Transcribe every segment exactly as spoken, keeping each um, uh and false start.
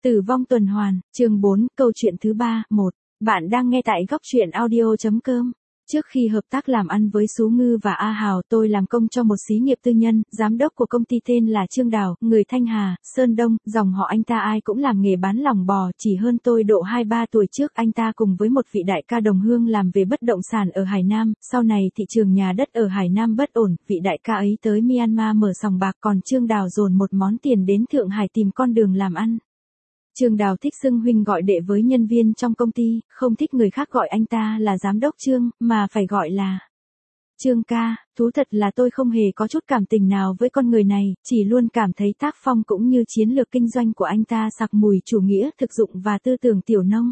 Tử vong tuần hoàn, chương bốn, câu chuyện thứ ba, một. Bạn đang nghe tại góc truyện audio chấm com. Trước khi hợp tác làm ăn với Sú Ngư và A Hào, tôi làm công cho một xí nghiệp tư nhân, giám đốc của công ty tên là Trương Đào, người Thanh Hà, Sơn Đông, dòng họ anh ta ai cũng làm nghề bán lòng bò, chỉ hơn tôi độ hai ba tuổi trước anh ta cùng với một vị đại ca đồng hương làm về bất động sản ở Hải Nam, sau này thị trường nhà đất ở Hải Nam bất ổn, vị đại ca ấy tới Myanmar mở sòng bạc còn Trương Đào dồn một món tiền đến Thượng Hải tìm con đường làm ăn. Trương Đào thích xưng huynh gọi đệ với nhân viên trong công ty, không thích người khác gọi anh ta là giám đốc Trương, mà phải gọi là Trương ca. Thú thật là tôi không hề có chút cảm tình nào với con người này, chỉ luôn cảm thấy tác phong cũng như chiến lược kinh doanh của anh ta sặc mùi chủ nghĩa thực dụng và tư tưởng tiểu nông.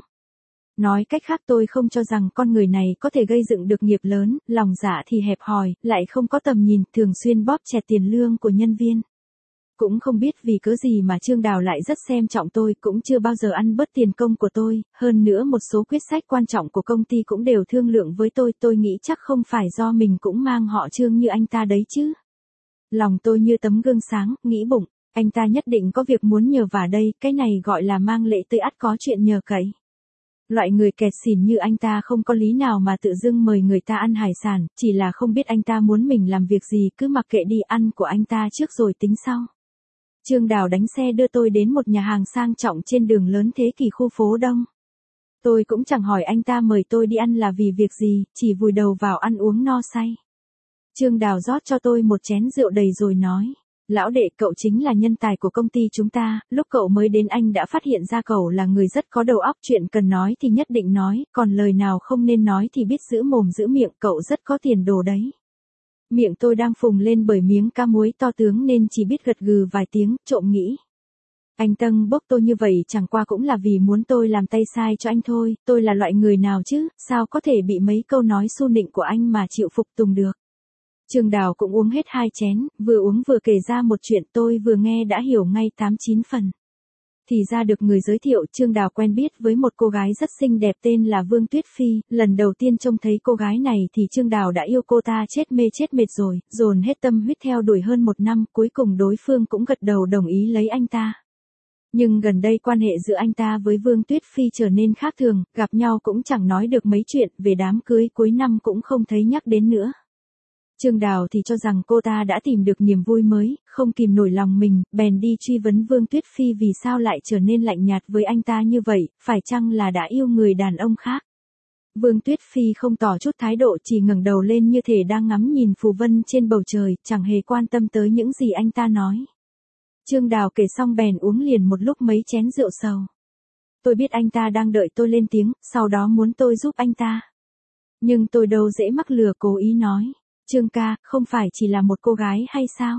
Nói cách khác tôi không cho rằng con người này có thể gây dựng được nghiệp lớn, lòng dạ thì hẹp hòi, lại không có tầm nhìn, thường xuyên bóp chẹt tiền lương của nhân viên. Cũng không biết vì cớ gì mà Trương Đào lại rất xem trọng tôi, cũng chưa bao giờ ăn bớt tiền công của tôi, hơn nữa một số quyết sách quan trọng của công ty cũng đều thương lượng với tôi, tôi nghĩ chắc không phải do mình cũng mang họ Trương như anh ta đấy chứ. Lòng tôi như tấm gương sáng, nghĩ bụng, anh ta nhất định có việc muốn nhờ vả đây, cái này gọi là mang lễ tới ắt có chuyện nhờ cậy. Loại người kẹt xỉn như anh ta không có lý nào mà tự dưng mời người ta ăn hải sản, chỉ là không biết anh ta muốn mình làm việc gì, cứ mặc kệ đi, ăn của anh ta trước rồi tính sau. Trương Đào đánh xe đưa tôi đến một nhà hàng sang trọng trên đường lớn Thế Kỷ khu phố Đông. Tôi cũng chẳng hỏi anh ta mời tôi đi ăn là vì việc gì, chỉ vùi đầu vào ăn uống no say. Trương Đào rót cho tôi một chén rượu đầy rồi nói, lão đệ, cậu chính là nhân tài của công ty chúng ta, lúc cậu mới đến anh đã phát hiện ra cậu là người rất có đầu óc, chuyện cần nói thì nhất định nói, còn lời nào không nên nói thì biết giữ mồm giữ miệng, cậu rất có tiền đồ đấy. Miệng tôi đang phùng lên bởi miếng cá muối to tướng nên chỉ biết gật gừ vài tiếng, trộm nghĩ. Anh Tân bốc tôi như vậy chẳng qua cũng là vì muốn tôi làm tay sai cho anh thôi, tôi là loại người nào chứ, sao có thể bị mấy câu nói xu nịnh của anh mà chịu phục tùng được. Trương Đào cũng uống hết hai chén, vừa uống vừa kể ra một chuyện tôi vừa nghe đã hiểu ngay tám chín phần. Thì ra được người giới thiệu, Trương Đào quen biết với một cô gái rất xinh đẹp tên là Vương Tuyết Phi, lần đầu tiên trông thấy cô gái này thì Trương Đào đã yêu cô ta chết mê chết mệt rồi, dồn hết tâm huyết theo đuổi hơn một năm, cuối cùng đối phương cũng gật đầu đồng ý lấy anh ta. Nhưng gần đây quan hệ giữa anh ta với Vương Tuyết Phi trở nên khác thường, gặp nhau cũng chẳng nói được mấy chuyện, về đám cưới cuối năm cũng không thấy nhắc đến nữa. Trương Đào thì cho rằng cô ta đã tìm được niềm vui mới, không kìm nổi lòng mình, bèn đi truy vấn Vương Tuyết Phi vì sao lại trở nên lạnh nhạt với anh ta như vậy, phải chăng là đã yêu người đàn ông khác. Vương Tuyết Phi không tỏ chút thái độ, chỉ ngẩng đầu lên như thể đang ngắm nhìn phù vân trên bầu trời, chẳng hề quan tâm tới những gì anh ta nói. Trương Đào kể xong bèn uống liền một lúc mấy chén rượu sầu. Tôi biết anh ta đang đợi tôi lên tiếng, sau đó muốn tôi giúp anh ta. Nhưng tôi đâu dễ mắc lừa, cố ý nói. Trương ca, không phải chỉ là một cô gái hay sao?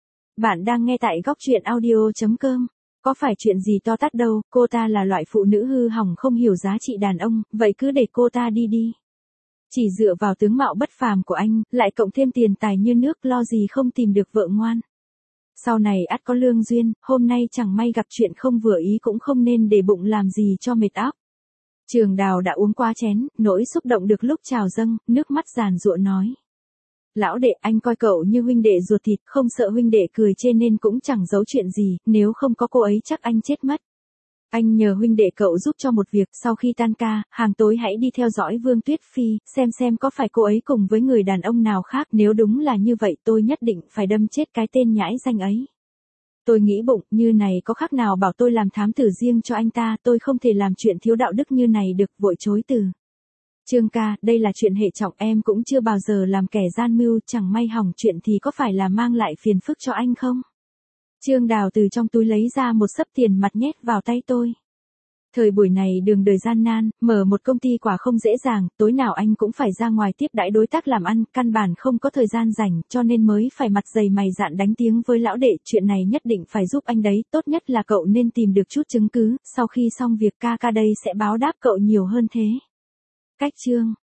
Bạn đang nghe tại góc truyện audio chấm com. Có phải chuyện gì to tát đâu, cô ta là loại phụ nữ hư hỏng không hiểu giá trị đàn ông, vậy cứ để cô ta đi đi. Chỉ dựa vào tướng mạo bất phàm của anh, lại cộng thêm tiền tài như nước, lo gì không tìm được vợ ngoan. Sau này ắt có lương duyên, hôm nay chẳng may gặp chuyện không vừa ý cũng không nên để bụng làm gì cho mệt óc. Trương Đào đã uống quá chén, nỗi xúc động được lúc trào dâng, nước mắt giàn giụa nói. Lão đệ, anh coi cậu như huynh đệ ruột thịt, không sợ huynh đệ cười chê nên cũng chẳng giấu chuyện gì, nếu không có cô ấy chắc anh chết mất. Anh nhờ huynh đệ cậu giúp cho một việc, sau khi tan ca, hàng tối hãy đi theo dõi Vương Tuyết Phi, xem xem có phải cô ấy cùng với người đàn ông nào khác, nếu đúng là như vậy tôi nhất định phải đâm chết cái tên nhãi danh ấy. Tôi nghĩ bụng, như này có khác nào bảo tôi làm thám tử riêng cho anh ta, tôi không thể làm chuyện thiếu đạo đức như này được, vội chối từ. Trương ca, đây là chuyện hệ trọng, em cũng chưa bao giờ làm kẻ gian mưu, chẳng may hỏng chuyện thì có phải là mang lại phiền phức cho anh không? Trương Đào từ trong túi lấy ra một xấp tiền mặt nhét vào tay tôi. Thời buổi này đường đời gian nan, mở một công ty quả không dễ dàng, tối nào anh cũng phải ra ngoài tiếp đãi đối tác làm ăn, căn bản không có thời gian rảnh, cho nên mới phải mặt dày mày dạn đánh tiếng với lão đệ, chuyện này nhất định phải giúp anh đấy, tốt nhất là cậu nên tìm được chút chứng cứ, sau khi xong việc ca ca đây sẽ báo đáp cậu nhiều hơn thế. Cách chương